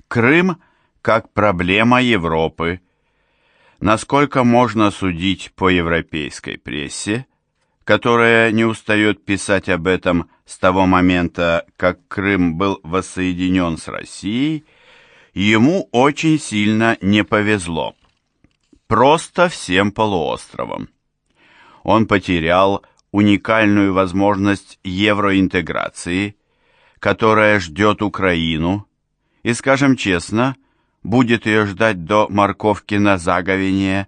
Крым как проблема Европы. Насколько можно судить по европейской прессе, которая не устает писать об этом с того момента, как Крым был воссоединен с Россией, ему очень сильно не повезло. Просто всем полуостровом. Он потерял уникальную возможность евроинтеграции, которая ждет Украину, и, скажем честно, будет ее ждать до морковки на заговение.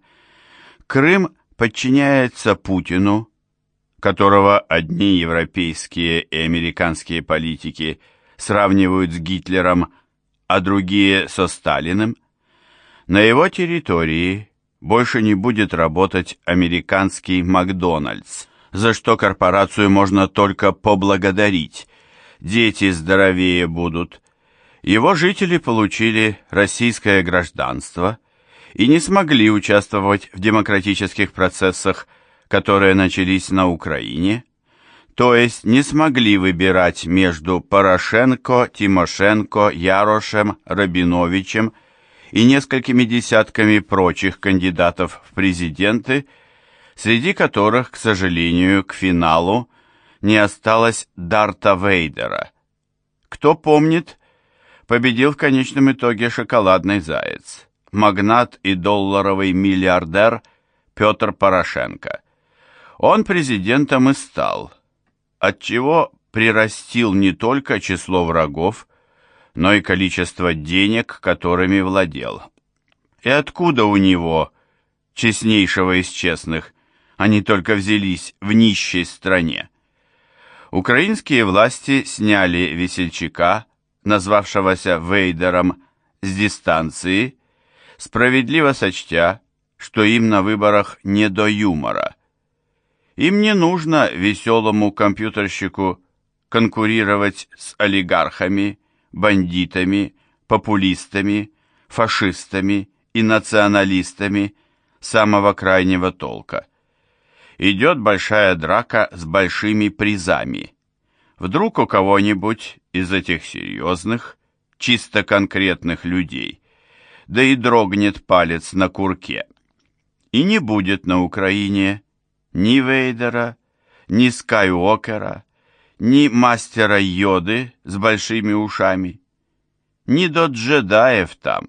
Крым подчиняется Путину, которого одни европейские и американские политики сравнивают с Гитлером, а другие со Сталиным. На его территории больше не будет работать американский Макдональдс, за что корпорацию можно только поблагодарить. Дети здоровее будут. Его жители получили российское гражданство и не смогли участвовать в демократических процессах, которые начались на Украине, то есть не смогли выбирать между Порошенко, Тимошенко, Ярошем, Рабиновичем и несколькими десятками прочих кандидатов в президенты, среди которых, к сожалению, к финалу не осталось Дарта Вейдера. Кто помнит, победил в конечном итоге шоколадный заяц, магнат и долларовый миллиардер Петр Порошенко. Он президентом и стал, отчего прирастил не только число врагов, но и количество денег, которыми владел. И откуда у него, честнейшего из честных, они только взялись в нищей стране? Украинские власти сняли весельчака, назвавшегося Вейдером, с дистанции, справедливо сочтя, что им на выборах не до юмора. Им не нужно веселому компьютерщику конкурировать с олигархами, бандитами, популистами, фашистами и националистами самого крайнего толка. Идет большая драка с большими призами. Вдруг у кого-нибудь из этих серьезных, чисто конкретных людей, да и дрогнет палец на курке. И не будет на Украине ни Вейдера, ни Скайуокера, ни мастера Йоды с большими ушами, ни до джедаев там.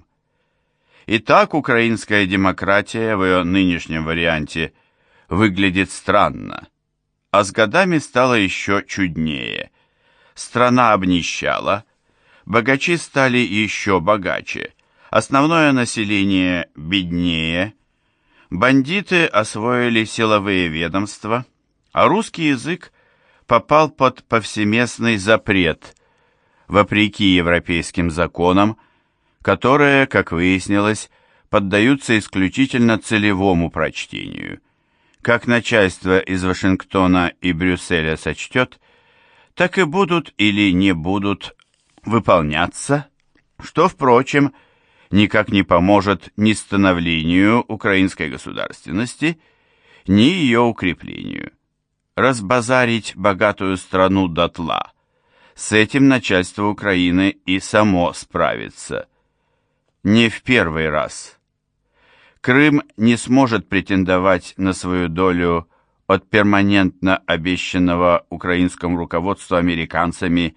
Итак, украинская демократия в ее нынешнем варианте выглядит странно, а с годами стало еще чуднее. Страна обнищала, богачи стали еще богаче, основное население беднее, бандиты освоили силовые ведомства, а русский язык попал под повсеместный запрет, вопреки европейским законам, которые, как выяснилось, поддаются исключительно целевому прочтению. Как начальство из Вашингтона и Брюсселя сочтет, так и будут или не будут выполняться, что, впрочем, никак не поможет ни становлению украинской государственности, ни ее укреплению. Разбазарить богатую страну дотла. С этим начальство Украины и само справится. Не в первый раз. Крым не сможет претендовать на свою долю от перманентно обещанного украинскому руководству американцами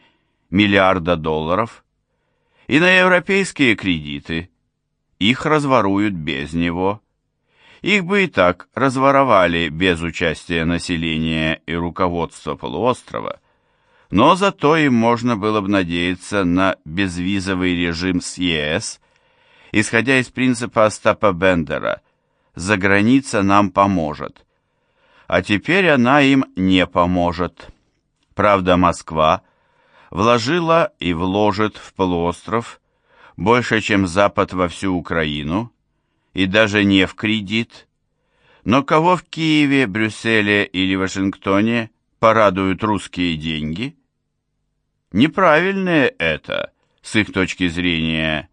$1 миллиарда, и на европейские кредиты. Их разворуют без него. Их бы и так разворовали без участия населения и руководства полуострова, но зато им можно было бы надеяться на безвизовый режим с ЕС, исходя из принципа Остапа Бендера «За граница нам поможет». А теперь она им не поможет. Правда, Москва вложила и вложит в полуостров больше, чем Запад во всю Украину, и даже не в кредит. Но кого в Киеве, Брюсселе или Вашингтоне порадуют русские деньги? Неправильные это, с их точки зрения,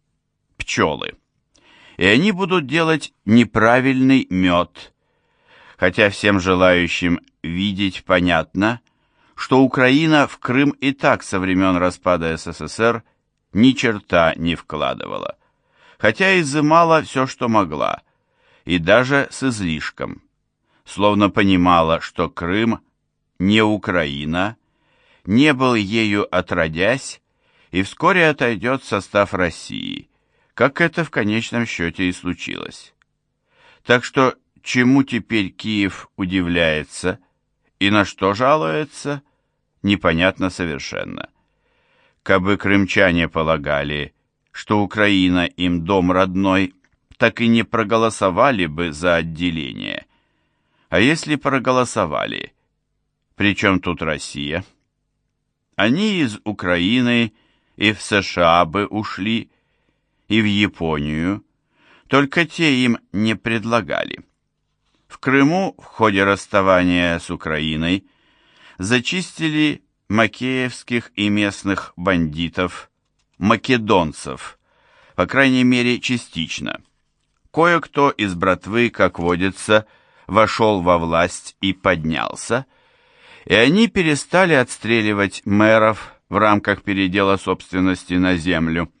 пчелы. И они будут делать неправильный мед. Хотя всем желающим видеть понятно, что Украина в Крым и так со времен распада СССР ни черта не вкладывала, хотя изымала все, что могла, и даже с излишком, словно понимала, что Крым не Украина, не был ею отродясь и вскоре отойдет в состав России, как это в конечном счете и случилось. Так что чему теперь Киев удивляется и на что жалуется, непонятно совершенно. Кабы крымчане полагали, что Украина им дом родной, так и не проголосовали бы за отделение. А если проголосовали, при чем тут Россия? Они из Украины и в США бы ушли, и в Японию, только те им не предлагали. В Крыму в ходе расставания с Украиной зачистили макеевских и местных бандитов, македонцев, по крайней мере частично. Кое-кто из братвы, как водится, вошел во власть и поднялся, и они перестали отстреливать мэров в рамках передела собственности на землю.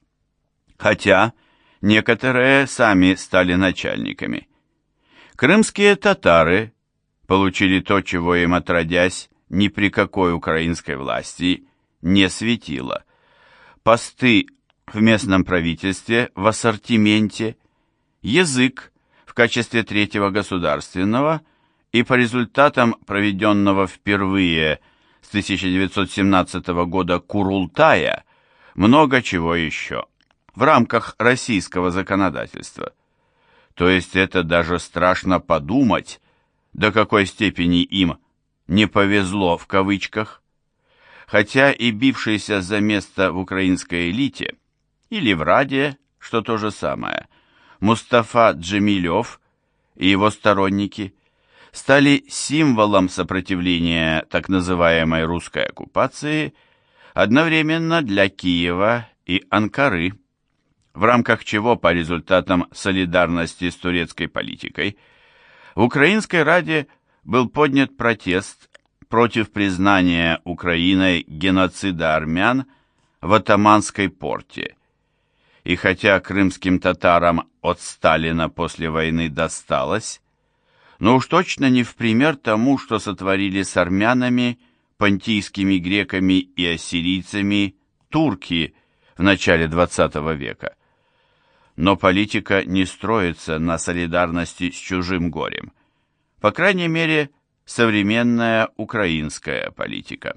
Хотя некоторые сами стали начальниками. Крымские татары получили то, чего им отродясь ни при какой украинской власти не светило. Посты в местном правительстве в ассортименте, язык в качестве третьего государственного и по результатам проведенного впервые с 1917 года Курултая много чего еще в рамках российского законодательства. То есть это даже страшно подумать, до какой степени им «не повезло» в кавычках. Хотя и бившийся за место в украинской элите, или в Раде, что то же самое, Мустафа Джемилев и его сторонники стали символом сопротивления так называемой русской оккупации одновременно для Киева и Анкары, в рамках чего по результатам солидарности с турецкой политикой в Украинской Раде был поднят протест против признания Украиной геноцида армян в Отаманской порте. И хотя крымским татарам от Сталина после войны досталось, но уж точно не в пример тому, что сотворили с армянами, понтийскими греками и ассирийцами турки в начале XX века. Но политика не строится на солидарности с чужим горем. По крайней мере, современная украинская политика.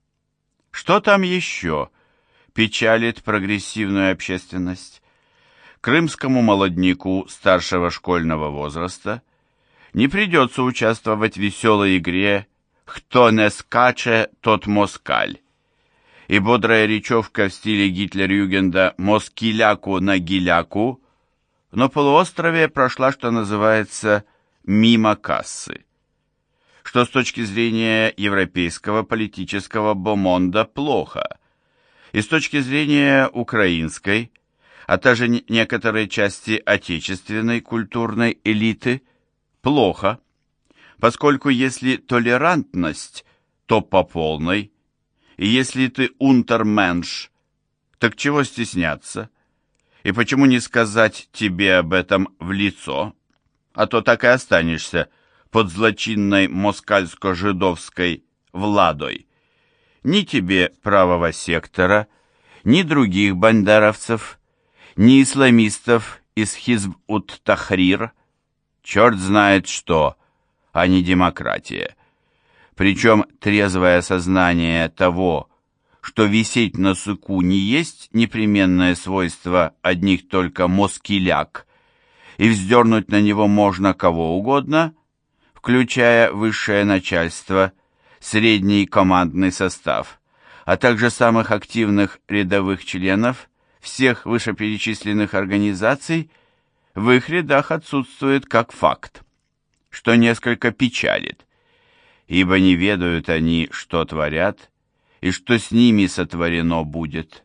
Что там еще печалит прогрессивную общественность? Крымскому молодняку старшего школьного возраста не придется участвовать в веселой игре «Кто не скаче, тот москаль». И бодрая речевка в стиле Гитлер-Югенда «москиляку на гиляку» на полуострове прошла, что называется, мимо кассы. Что с точки зрения европейского политического бомонда плохо, и с точки зрения украинской, а также некоторой части отечественной культурной элиты плохо, поскольку если толерантность, то по полной, и если ты унтерменш, так чего стесняться? И почему не сказать тебе об этом в лицо? А то так и останешься под злочинной москальско-жидовской владой. Ни тебе правого сектора, ни других бандеровцев, ни исламистов из Хизб-ут-Тахрир, черт знает что, а не демократия. Причем трезвое сознание того, что висеть на суку не есть непременное свойство одних только москиляк, и вздернуть на него можно кого угодно, включая высшее начальство, средний командный состав, а также самых активных рядовых членов всех вышеперечисленных организаций, в их рядах отсутствует как факт, что несколько печалит, ибо не ведают они, что творят, и что с ними сотворено будет.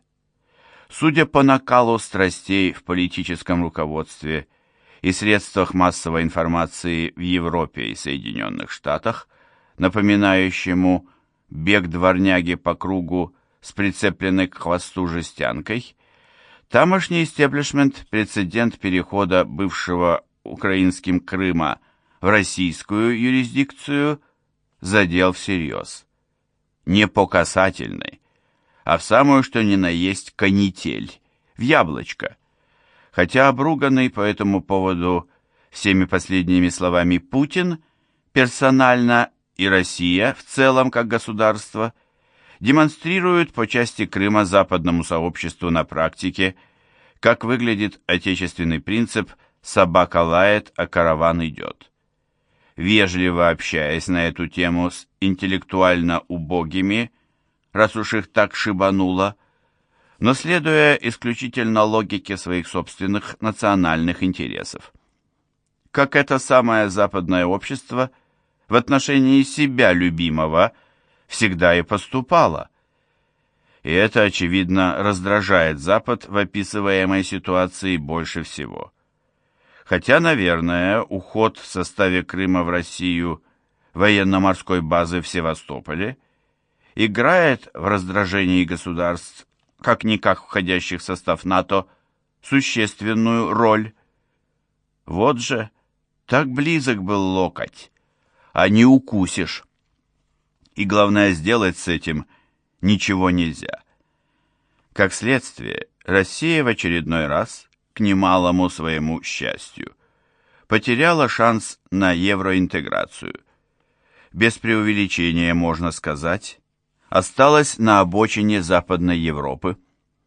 Судя по накалу страстей в политическом руководстве и средствах массовой информации в Европе и Соединенных Штатах, напоминающему бег дворняги по кругу с прицепленной к хвосту жестянкой, тамошний истеблишмент прецедент перехода бывшего украинским Крыма в российскую юрисдикцию задел всерьез. Не по касательной, а в самую что ни на есть канитель, в яблочко. Хотя обруганный по этому поводу всеми последними словами Путин персонально и Россия в целом как государство демонстрируют по части Крыма западному сообществу на практике, как выглядит отечественный принцип «собака лает, а караван идет». Вежливо общаясь на эту тему с интеллектуально убогими, раз уж их так шибануло, но следуя исключительно логике своих собственных национальных интересов. Как это самое западное общество в отношении себя любимого всегда и поступало. И это, очевидно, раздражает Запад в описываемой ситуации больше всего. Хотя, наверное, уход в составе Крыма в Россию военно-морской базы в Севастополе играет в раздражении государств, как-никак входящих в состав НАТО, существенную роль. Вот же, так близок был локоть, а не укусишь. И главное, сделать с этим ничего нельзя. Как следствие, Россия в очередной раз, к немалому своему счастью, потеряла шанс на евроинтеграцию. Без преувеличения можно сказать, осталась на обочине Западной Европы,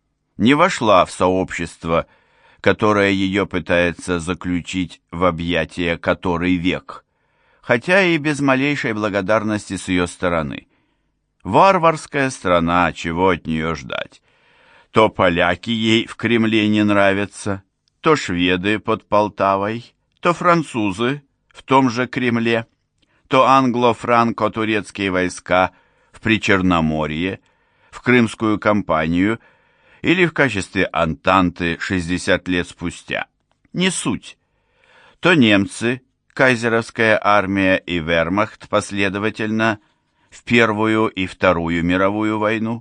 не вошла в сообщество, которое ее пытается заключить в объятия который век, хотя и без малейшей благодарности с ее стороны. Варварская страна, чего от нее ждать? То поляки ей в Кремле не нравятся, то шведы под Полтавой, то французы в том же Кремле, то англо-франко-турецкие войска в Причерноморье, в Крымскую кампанию или в качестве Антанты 60 лет спустя. Не суть. То немцы, кайзеровская армия и вермахт последовательно в Первую и Вторую мировую войну.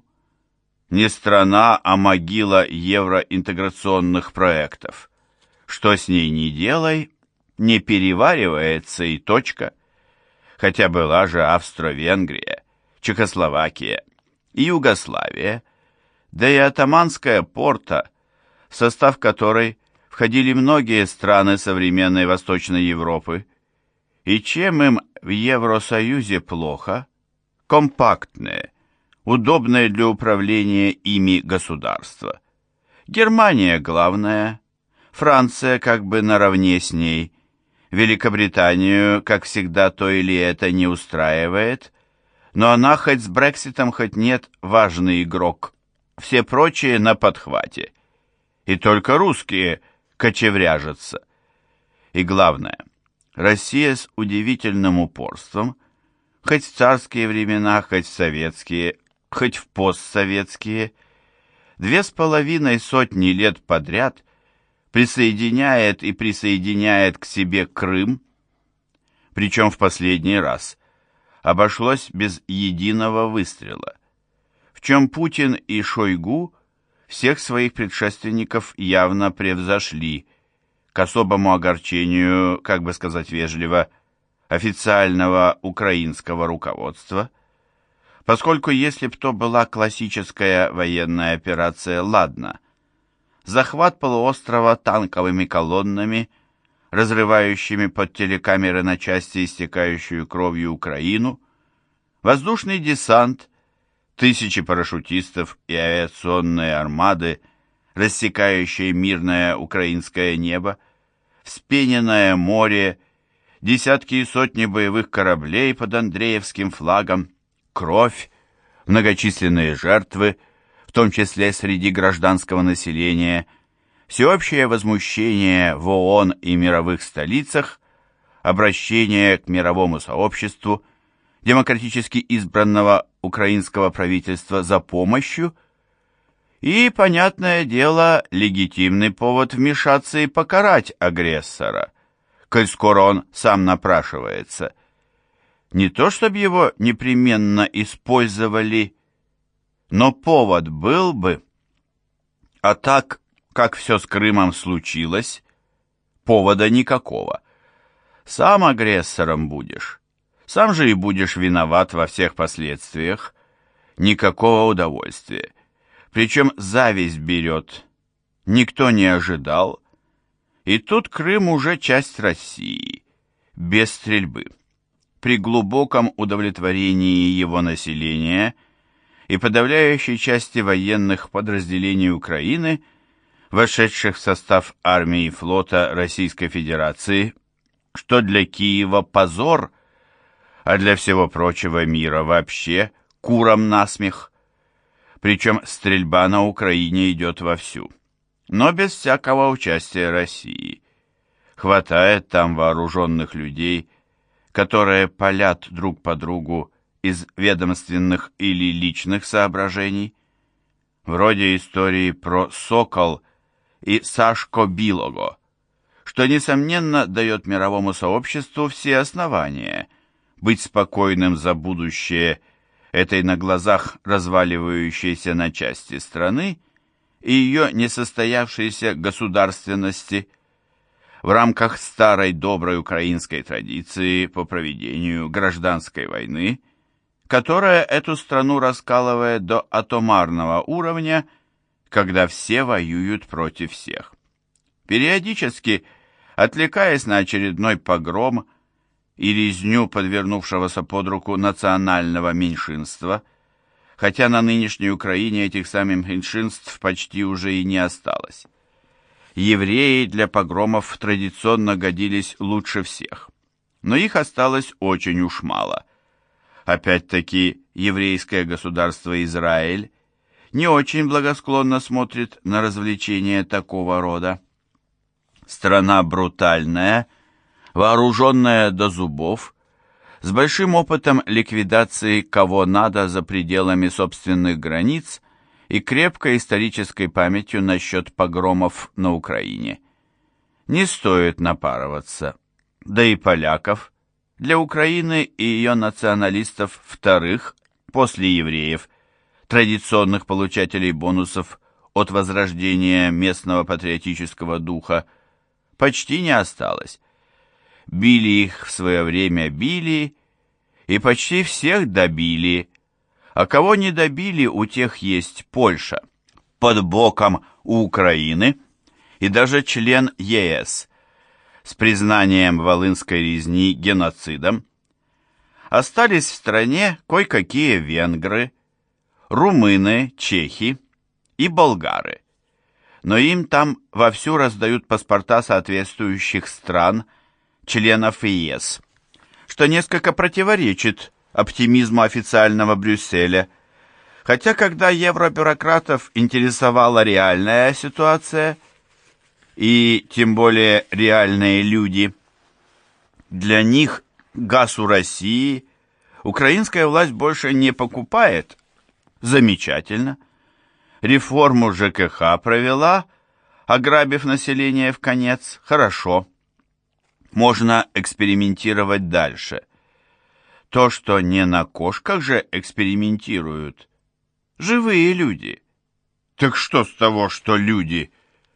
Не страна, а могила евроинтеграционных проектов. Что с ней ни делай, не переваривается и точка. Хотя была же Австро-Венгрия, Чехословакия и Югославия, да и Отtomанская Порта, в состав которой входили многие страны современной Восточной Европы. И чем им в Евросоюзе плохо? Компактные, удобное для управления ими государство. Германия главная, Франция как бы наравне с ней, Великобританию, как всегда, то или это не устраивает, но она хоть с Брекситом, хоть нет, важный игрок. Все прочие на подхвате. И только русские кочевряжутся. И главное, Россия с удивительным упорством, хоть в царские времена, хоть в советские, хоть в постсоветские, 2,5 сотни лет подряд присоединяет и присоединяет к себе Крым, причем в последний раз обошлось без единого выстрела, в чем Путин и Шойгу всех своих предшественников явно превзошли, к особому огорчению, как бы сказать вежливо, официального украинского руководства, поскольку если б то была классическая военная операция, ладно, захват полуострова танковыми колоннами, разрывающими под телекамеры на части истекающую кровью Украину, воздушный десант, тысячи парашютистов и авиационные армады, рассекающие мирное украинское небо, вспененное море, десятки и сотни боевых кораблей под Андреевским флагом, кровь, многочисленные жертвы, в том числе среди гражданского населения, всеобщее возмущение в ООН и мировых столицах, обращение к мировому сообществу, демократически избранного украинского правительства за помощью и, понятное дело, легитимный повод вмешаться и покарать агрессора, коль скоро он сам напрашивается. Не то, чтобы его непременно использовали, Но повод был бы. А так, как все с Крымом случилось, повода никакого. Сам агрессором будешь, сам же и будешь виноват во всех последствиях. Никакого удовольствия. Причем зависть берет. Никто не ожидал. И тут Крым уже часть России, без стрельбы. При глубоком удовлетворении его населения и подавляющей части военных подразделений Украины, вошедших в состав армии и флота Российской Федерации, что для Киева позор, а для всего прочего мира вообще курам насмех. Причем стрельба на Украине идет вовсю, но без всякого участия России. Хватает там вооруженных людей, которые палят друг по другу из ведомственных или личных соображений, вроде истории про Сокол и Сашко Билого, что, несомненно, дает мировому сообществу все основания быть спокойным за будущее этой на глазах разваливающейся на части страны и ее несостоявшейся государственности в рамках старой доброй украинской традиции по проведению гражданской войны, которая эту страну раскалывает до атомарного уровня, когда все воюют против всех. Периодически, отвлекаясь на очередной погром и резню подвернувшегося под руку национального меньшинства, хотя на нынешней Украине этих самых меньшинств почти уже и не осталось. Евреи для погромов традиционно годились лучше всех, но их осталось очень уж мало. Опять-таки, еврейское государство Израиль не очень благосклонно смотрит на развлечения такого рода. Страна брутальная, вооруженная до зубов, с большим опытом ликвидации кого надо за пределами собственных границ и крепкой исторической памятью насчет погромов на Украине. Не стоит напарываться, да и поляков, для Украины и ее националистов вторых, после евреев, традиционных получателей бонусов от возрождения местного патриотического духа, почти не осталось. Били их в свое время били, и почти всех добили, а кого не добили, у тех есть Польша, под боком у Украины, и даже член ЕС, с признанием Волынской резни геноцидом. Остались в стране кое-какие венгры, румыны, чехи и болгары, но им там вовсю раздают паспорта соответствующих стран, членов ЕС, что несколько противоречит оптимизму официального Брюсселя, хотя когда евробюрократов интересовала реальная ситуация, и тем более реальные люди, для них газ у России украинская власть больше не покупает. Замечательно. Реформу ЖКХ провела, ограбив население в конец. Хорошо. Можно экспериментировать дальше. То, что не на кошках же экспериментируют. Живые люди. Так что с того, что люди?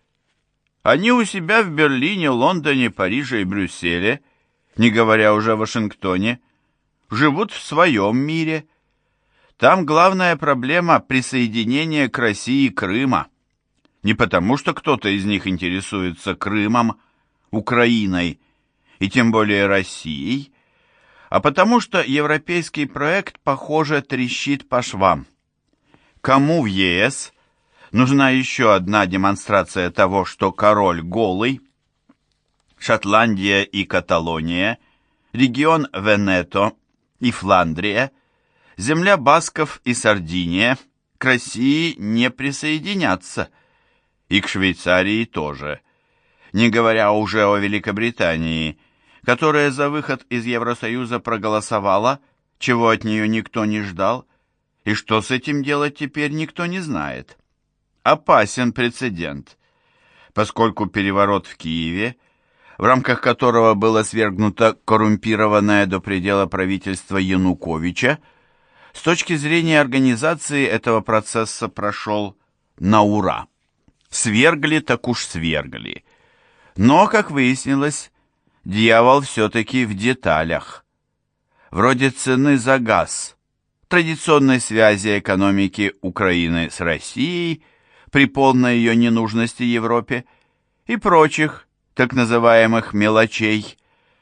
Они у себя в Берлине, Лондоне, Париже и Брюсселе, не говоря уже о Вашингтоне, живут в своем мире. Там главная проблема присоединения к России Крыма. Не потому, что кто-то из них интересуется Крымом, Украиной и тем более Россией, а потому что европейский проект, похоже, трещит по швам. Кому в ЕС нужна еще одна демонстрация того, что король голый? Шотландия и Каталония, регион Венето и Фландрия, земля басков и Сардиния к России не присоединятся, и к Швейцарии тоже, не говоря уже о Великобритании, которая за выход из Евросоюза проголосовала, чего от нее никто не ждал, и что с этим делать теперь никто не знает. Опасен прецедент, поскольку переворот в Киеве, в рамках которого было свергнуто коррумпированное до предела правительство Януковича, С точки зрения организации этого процесса прошел на ура. Свергли так уж свергли. Но, как выяснилось, дьявол все-таки в деталях. Вроде цены за газ, традиционной связи экономики Украины с Россией при полной ее ненужности Европе и прочих так называемых мелочей.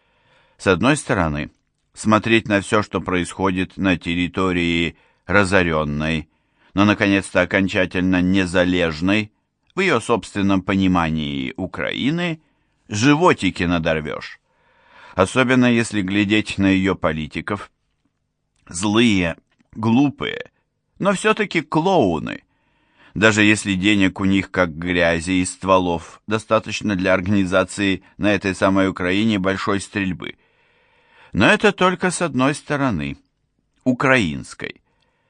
С одной стороны, смотреть на все, что происходит на территории разоренной, но наконец-то окончательно незалежной, в ее собственном понимании Украины, животики надорвешь. Особенно если глядеть на ее политиков. Злые, глупые, но все-таки клоуны. Даже если денег у них как грязи и стволов, достаточно для организации на этой самой Украине большой стрельбы. Но это только с одной стороны, украинской.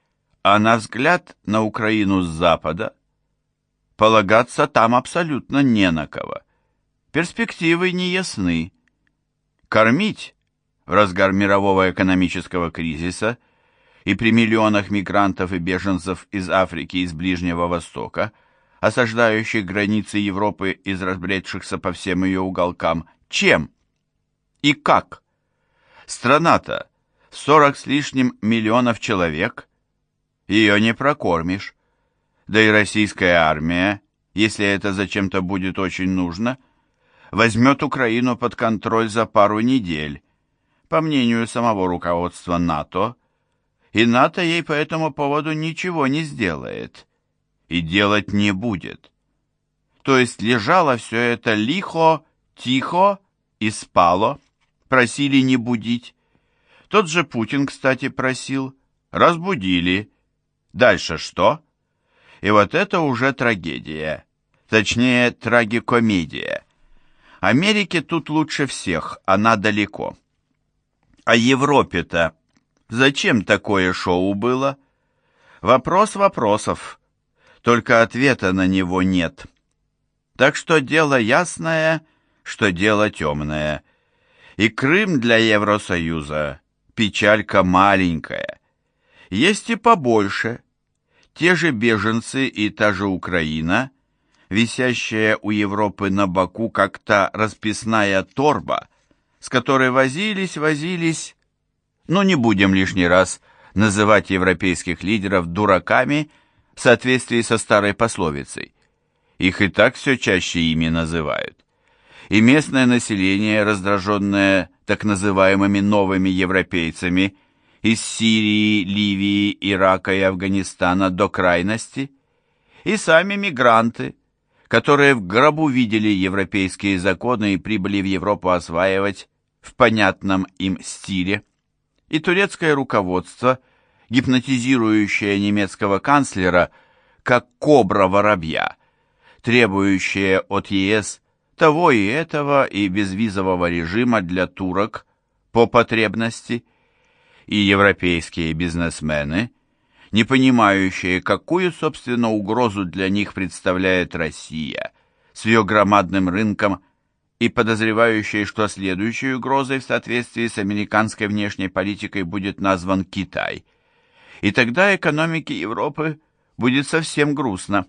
А на взгляд на Украину с запада, полагаться там абсолютно не на кого. Перспективы не ясны. Кормить в разгар мирового экономического кризиса и при миллионах мигрантов и беженцев из Африки и из Ближнего Востока, осаждающих границы Европы из разбредшихся по всем ее уголкам, чем и как? Страна-то 40 с лишним миллионов человек, ее не прокормишь. Да и российская армия, если это зачем-то будет очень нужно, возьмет Украину под контроль за пару недель, по мнению самого руководства НАТО, и НАТО ей по этому поводу ничего не сделает и делать не будет. То есть лежало все это лихо, тихо и спало, просили не будить. Тот же Путин, кстати, просил, разбудили. Дальше что? И вот это уже трагедия, точнее трагикомедия. Америке тут лучше всех, она далеко. А Европе-то зачем такое шоу было? Вопрос вопросов, только ответа на него нет. Так что дело ясное, что дело темное. И Крым для Евросоюза печалька маленькая. Есть и побольше. Те же беженцы и та же Украина, висящая у Европы на боку, как та расписная торба, с которой возились, но не будем лишний раз называть европейских лидеров дураками в соответствии со старой пословицей. Их и так все чаще ими называют. И местное население, раздраженное так называемыми новыми европейцами из Сирии, Ливии, Ирака и Афганистана до крайности, и сами мигранты, которые в гробу видели европейские законы и прибыли в Европу осваивать в понятном им стиле, и турецкое руководство, гипнотизирующее немецкого канцлера как кобра воробья, требующее от ЕС того и этого и безвизового режима для турок по потребности, и европейские бизнесмены, не понимающие, какую, собственно, угрозу для них представляет Россия с ее громадным рынком и подозревающие, что следующей угрозой в соответствии с американской внешней политикой будет назван Китай. И тогда экономике Европы будет совсем грустно.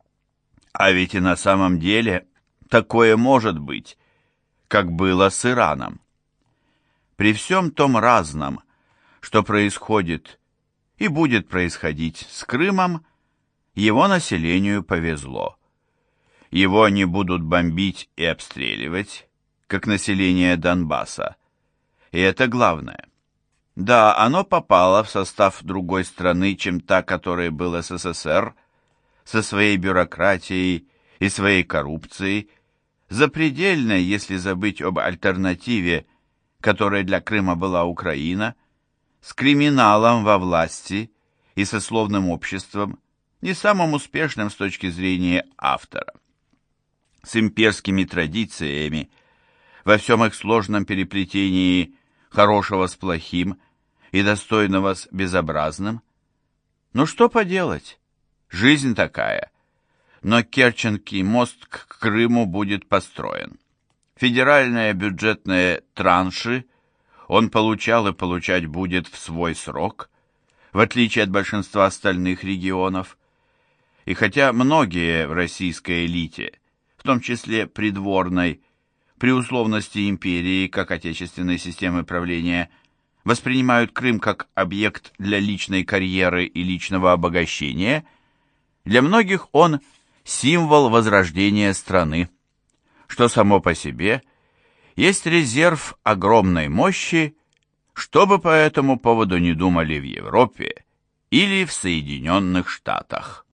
А ведь и на самом деле такое может быть, как было с Ираном. При всем том разном, что происходит и будет происходить с Крымом, его населению повезло. Его не будут бомбить и обстреливать, как население Донбасса. И это главное. Да, оно попало в состав другой страны, чем та, которой был СССР, со своей бюрократией и своей коррупцией, запредельной, если забыть об альтернативе, которой для Крыма была Украина, с криминалом во власти и сословным обществом, не самым успешным с точки зрения автора, с имперскими традициями, во всем их сложном переплетении хорошего с плохим и достойного с безобразным. Ну что поделать, жизнь такая. Но Керченский мост к Крыму будет построен. Федеральные бюджетные транши он получал и получать будет в свой срок. в отличие от большинства остальных регионов. И хотя многие в российской элите, в том числе придворной, при условности империи как отечественной системы правления, воспринимают Крым как объект для личной карьеры и личного обогащения, для многих он символ возрождения страны, что само по себе есть резерв огромной мощи, что бы по этому поводу не думали в Европе или в Соединенных Штатах.